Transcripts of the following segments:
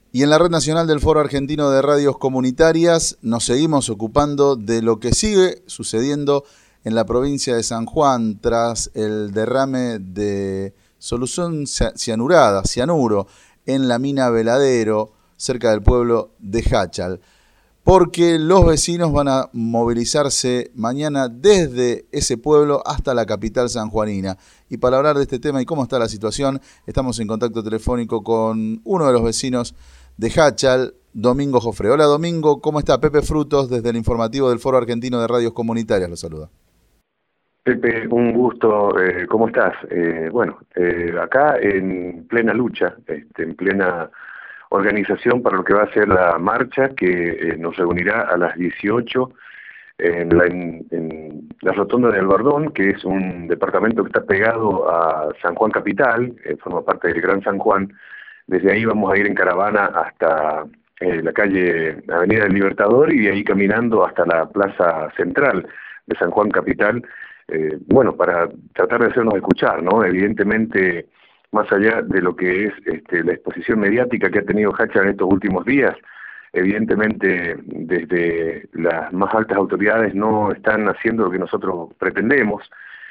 Y en la Red Nacional del Foro Argentino de Radios Comunitarias nos seguimos ocupando de lo que sigue sucediendo en la provincia de San Juan tras el derrame de solución cianurada, cianuro, en la mina Veladero, cerca del pueblo de Jáchal. Porque los vecinos van a movilizarse mañana desde ese pueblo hasta la capital sanjuanina. Y para hablar de este tema y cómo está la situación, estamos en contacto telefónico con uno de los vecinos de Jáchal, Domingo Jofre. Hola Domingo, ¿cómo está? Pepe Frutos, desde el informativo del Foro Argentino de Radios Comunitarias, lo saluda. Pepe, un gusto, ¿cómo estás? Acá en plena lucha, en plena organización para lo que va a ser la marcha que nos reunirá a las 18 en la rotonda de Albardón, que es un departamento que está pegado a San Juan Capital, forma parte del Gran San Juan. Desde ahí vamos a ir en caravana hasta la calle Avenida del Libertador y de ahí caminando hasta la plaza central de San Juan Capital, para tratar de hacernos escuchar, ¿no? Evidentemente, más allá de lo que es la exposición mediática que ha tenido Jáchal en estos últimos días, evidentemente desde las más altas autoridades no están haciendo lo que nosotros pretendemos,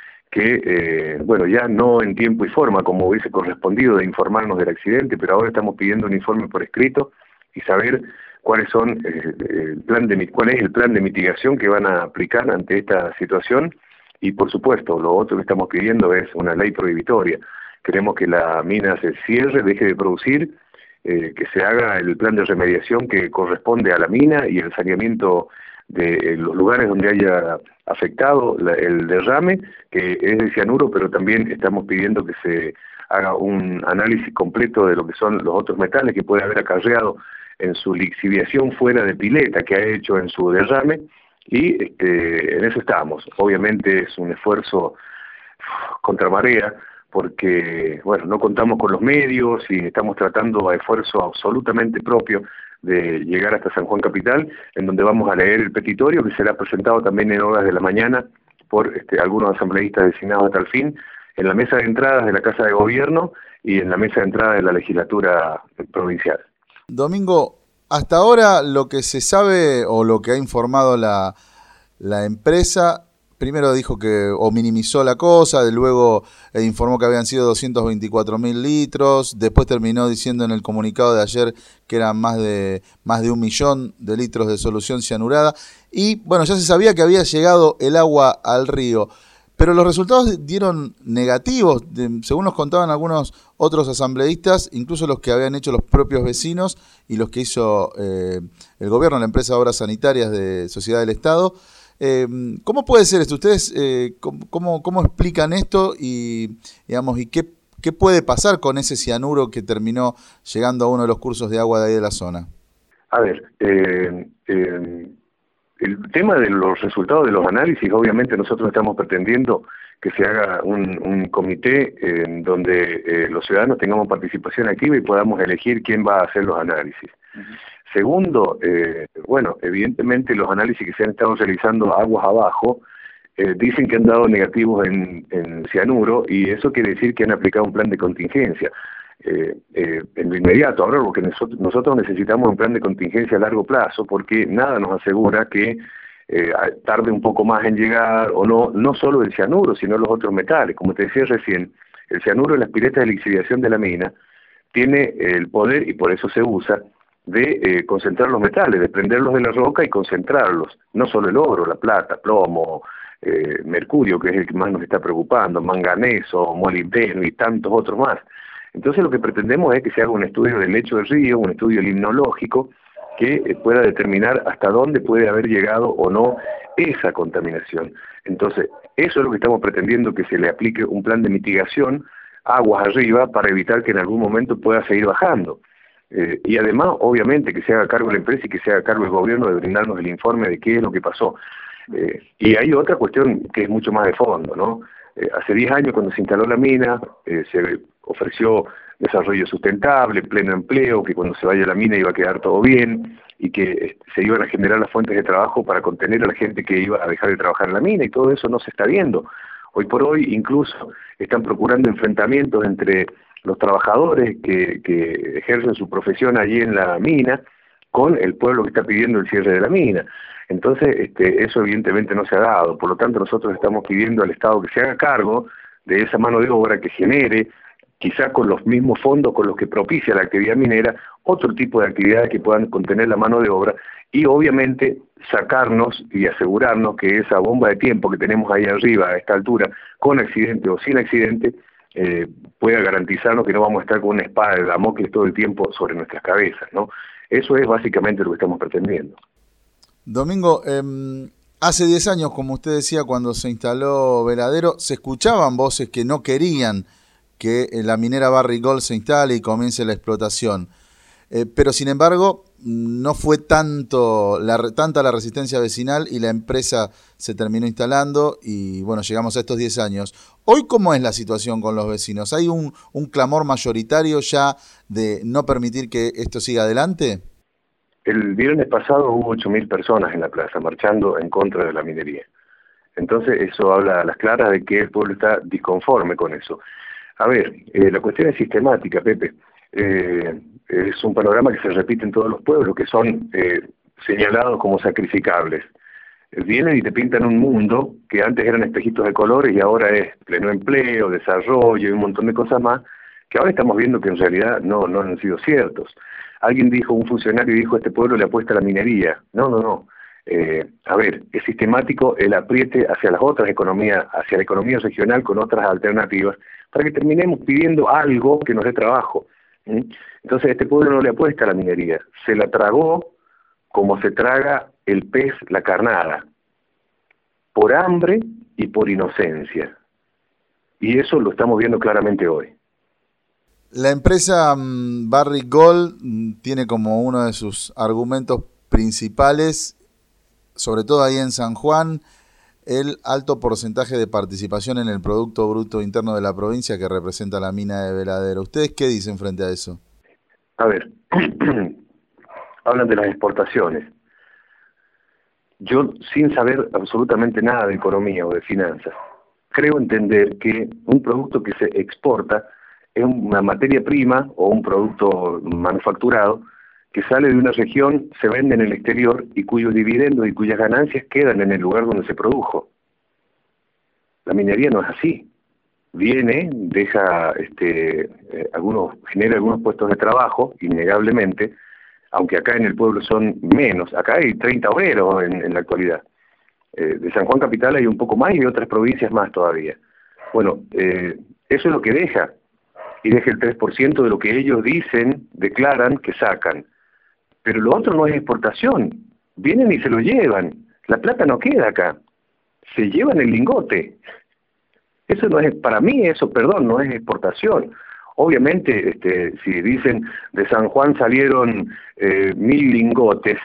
que ya no en tiempo y forma como hubiese correspondido de informarnos del accidente, pero ahora estamos pidiendo un informe por escrito y saber cuáles son cuál es el plan de mitigación que van a aplicar ante esta situación. Y por supuesto, lo otro que estamos pidiendo es una ley prohibitoria. Queremos que la mina se cierre, deje de producir, que se haga el plan de remediación que corresponde a la mina y el saneamiento de los lugares donde haya afectado el derrame, que es de cianuro, pero también estamos pidiendo que se haga un análisis completo de lo que son los otros metales que puede haber acarreado en su lixiviación fuera de pileta que ha hecho en su derrame, y en eso estamos. Obviamente es un esfuerzo contra marea, porque no contamos con los medios y estamos tratando a esfuerzo absolutamente propio de llegar hasta San Juan Capital, en donde vamos a leer el petitorio que será presentado también en horas de la mañana por algunos asambleístas designados hasta el fin, en la mesa de entradas de la Casa de Gobierno y en la mesa de entrada de la legislatura provincial. Domingo, hasta ahora lo que se sabe o lo que ha informado la empresa, primero dijo o minimizó la cosa, luego informó que habían sido 224.000 litros, después terminó diciendo en el comunicado de ayer que eran más de 1 millón de litros de solución cianurada, y ya se sabía que había llegado el agua al río, pero los resultados dieron negativos, según nos contaban algunos otros asambleístas, incluso los que habían hecho los propios vecinos y los que hizo el gobierno, la empresa de Obras Sanitarias de Sociedad del Estado. ¿Cómo puede ser esto? ¿Ustedes cómo explican esto y qué puede pasar con ese cianuro que terminó llegando a uno de los cursos de agua de ahí de la zona? A ver, el tema de los resultados de los análisis, obviamente nosotros estamos pretendiendo que se haga un comité en donde los ciudadanos tengamos participación activa y podamos elegir quién va a hacer los análisis. Uh-huh. Segundo, evidentemente los análisis que se han estado realizando aguas abajo dicen que han dado negativos en cianuro, y eso quiere decir que han aplicado un plan de contingencia. En lo inmediato, ahora lo que nosotros necesitamos un plan de contingencia a largo plazo, porque nada nos asegura que tarde un poco más en llegar, o no solo el cianuro, sino los otros metales. Como te decía recién, el cianuro en las piletas de lixiviación de la mina tiene el poder, y por eso se usa, de concentrar los metales, de prenderlos de la roca y concentrarlos, no solo el oro, la plata, plomo, mercurio, que es el que más nos está preocupando, manganeso, molibdeno y tantos otros más. Entonces lo que pretendemos es que se haga un estudio del lecho del río, un estudio limnológico, que pueda determinar hasta dónde puede haber llegado o no esa contaminación. Entonces, eso es lo que estamos pretendiendo, que se le aplique un plan de mitigación aguas arriba para evitar que en algún momento pueda seguir bajando. Y además, obviamente, que se haga cargo la empresa y que se haga cargo el gobierno de brindarnos el informe de qué es lo que pasó. Y hay otra cuestión que es mucho más de fondo, ¿no? Hace 10 años, cuando se instaló la mina, se ofreció desarrollo sustentable, pleno empleo, que cuando se vaya a la mina iba a quedar todo bien, y que se iban a generar las fuentes de trabajo para contener a la gente que iba a dejar de trabajar en la mina, y todo eso no se está viendo. Hoy por hoy incluso están procurando enfrentamientos entre los trabajadores que ejercen su profesión allí en la mina con el pueblo que está pidiendo el cierre de la mina. Entonces, eso evidentemente no se ha dado. Por lo tanto, nosotros estamos pidiendo al Estado que se haga cargo de esa mano de obra, que genere, quizá con los mismos fondos con los que propicia la actividad minera, otro tipo de actividades que puedan contener la mano de obra, y obviamente sacarnos y asegurarnos que esa bomba de tiempo que tenemos ahí arriba a esta altura, con accidente o sin accidente, pueda garantizarnos que no vamos a estar con una espada de Damocles todo el tiempo sobre nuestras cabezas, ¿no? Eso es básicamente lo que estamos pretendiendo. Domingo, hace 10 años, como usted decía, cuando se instaló Veladero, se escuchaban voces que no querían que la minera Barrick Gold se instale y comience la explotación. Pero sin embargo, no fue tanta la resistencia vecinal y la empresa se terminó instalando y bueno, llegamos a estos 10 años. Hoy, ¿cómo es la situación con los vecinos? ¿Hay un clamor mayoritario ya de no permitir que esto siga adelante? El viernes pasado hubo 8.000 personas en la plaza marchando en contra de la minería. Entonces eso habla a las claras de que el pueblo está disconforme con eso. A ver, la cuestión es sistemática, Pepe. Es un panorama que se repite en todos los pueblos, que son señalados como sacrificables. Vienen y te pintan un mundo que antes eran espejitos de colores y ahora es pleno empleo, desarrollo y un montón de cosas más, que ahora estamos viendo que en realidad no han sido ciertos. Alguien dijo, un funcionario dijo, este pueblo le apuesta a la minería. No. A ver, es sistemático el apriete hacia las otras economías, hacia la economía regional con otras alternativas, para que terminemos pidiendo algo que nos dé trabajo. Entonces este pueblo no le apuesta a la minería, se la tragó como se traga el pez la carnada, por hambre y por inocencia. Y eso lo estamos viendo claramente hoy. La empresa Barrick Gold tiene como uno de sus argumentos principales, sobre todo ahí en San Juan, el alto porcentaje de participación en el Producto Bruto Interno de la provincia que representa la mina de Veladero. ¿Ustedes qué dicen frente a eso? A ver, hablan de las exportaciones. Yo, sin saber absolutamente nada de economía o de finanzas, creo entender que un producto que se exporta es una materia prima o un producto manufacturado que sale de una región, se vende en el exterior y cuyos dividendos y cuyas ganancias quedan en el lugar donde se produjo. La minería no es así. Viene, deja genera algunos puestos de trabajo, innegablemente, aunque acá en el pueblo son menos. Acá hay 30 obreros en la actualidad. De San Juan Capital hay un poco más y de otras provincias más todavía. Bueno, eso es lo que deja, y deja el 3% de lo que ellos declaran que sacan. Pero lo otro no es exportación. Vienen y se lo llevan. La plata no queda acá. Se llevan el lingote. Eso no es, para mí no es exportación. Obviamente, si dicen de San Juan salieron 1.000 lingotes,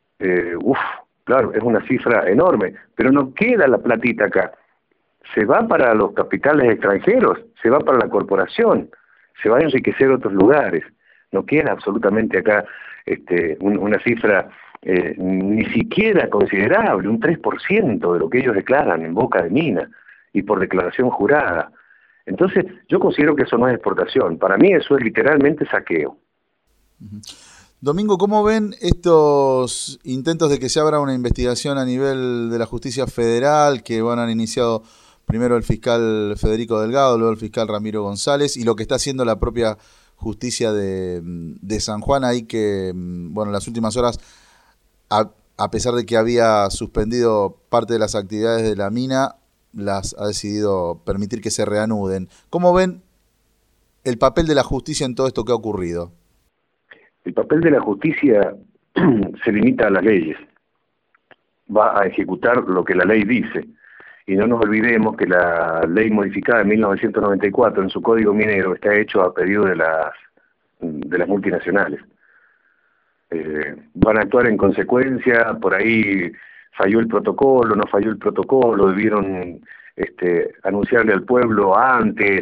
claro, es una cifra enorme, pero no queda la platita acá. Se va para los capitales extranjeros, se va para la corporación, se va a enriquecer otros lugares. No queda absolutamente acá una cifra ni siquiera considerable, un 3% de lo que ellos declaran en boca de mina y por declaración jurada. Entonces, yo considero que eso no es exportación. Para mí eso es literalmente saqueo. Domingo, ¿cómo ven estos intentos de que se abra una investigación a nivel de la justicia federal que han iniciado primero el fiscal Federico Delgado, luego el fiscal Ramiro González, y lo que está haciendo la propia justicia de San Juan ahí que, en las últimas horas, a pesar de que había suspendido parte de las actividades de la mina, las ha decidido permitir que se reanuden? ¿Cómo ven el papel de la justicia en todo esto que ha ocurrido? El papel de la justicia se limita a las leyes. Va a ejecutar lo que la ley dice. Y no nos olvidemos que la ley modificada en 1994 en su código minero está hecho a pedido de las multinacionales. Van a actuar en consecuencia, por ahí falló el protocolo, no falló el protocolo, debieron anunciarle al pueblo antes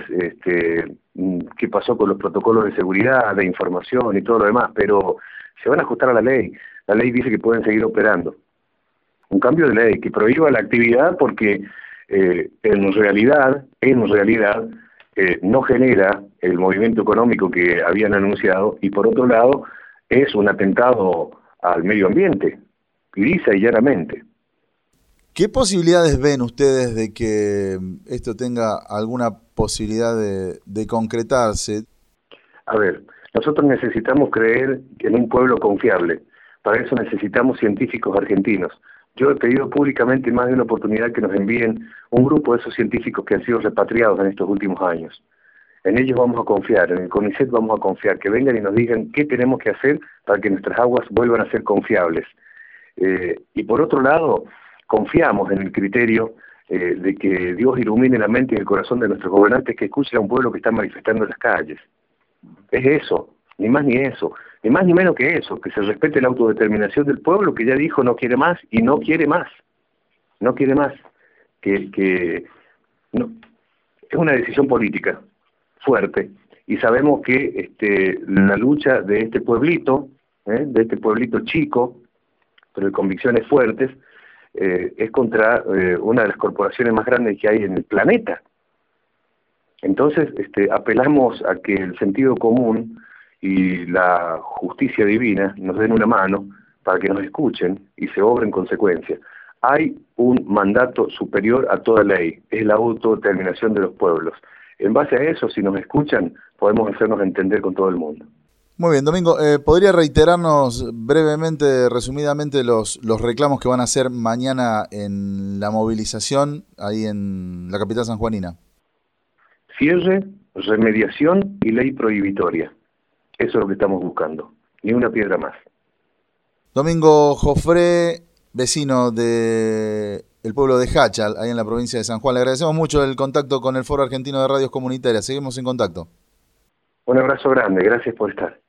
qué pasó con los protocolos de seguridad, de información y todo lo demás, pero se van a ajustar a la ley. La ley dice que pueden seguir operando. Un cambio de ley que prohíba la actividad porque en realidad, no genera el movimiento económico que habían anunciado, y por otro lado es un atentado al medio ambiente, lisa y llanamente. ¿Qué posibilidades ven ustedes de que esto tenga alguna posibilidad de concretarse? A ver, nosotros necesitamos creer en un pueblo confiable. Para eso necesitamos científicos argentinos. Yo he pedido públicamente más de una oportunidad que nos envíen un grupo de esos científicos que han sido repatriados en estos últimos años. En ellos vamos a confiar, en el CONICET vamos a confiar, que vengan y nos digan qué tenemos que hacer para que nuestras aguas vuelvan a ser confiables. Y por otro lado, confiamos en el criterio de que Dios ilumine la mente y el corazón de nuestros gobernantes, que escuchen a un pueblo que está manifestando en las calles. Es eso, ni más ni eso, ni más ni menos que eso, que se respete la autodeterminación del pueblo, que ya dijo no quiere más y no quiere más, no quiere más, no, es una decisión política fuerte, y sabemos que la lucha de este pueblito chico, pero de convicciones fuertes, es contra una de las corporaciones más grandes que hay en el planeta. Entonces, apelamos a que el sentido común y la justicia divina nos den una mano para que nos escuchen y se obre en consecuencia. Hay un mandato superior a toda ley, es la autodeterminación de los pueblos. En base a eso, si nos escuchan, podemos hacernos entender con todo el mundo. Muy bien, Domingo, ¿podría reiterarnos brevemente, resumidamente, los reclamos que van a hacer mañana en la movilización ahí en la capital sanjuanina? Cierre, remediación y ley prohibitoria. Eso es lo que estamos buscando, ni una piedra más. Domingo Jofré, vecino del pueblo de Jáchal, ahí en la provincia de San Juan. Le agradecemos mucho el contacto con el Foro Argentino de Radios Comunitarias. Seguimos en contacto. Un abrazo grande, gracias por estar.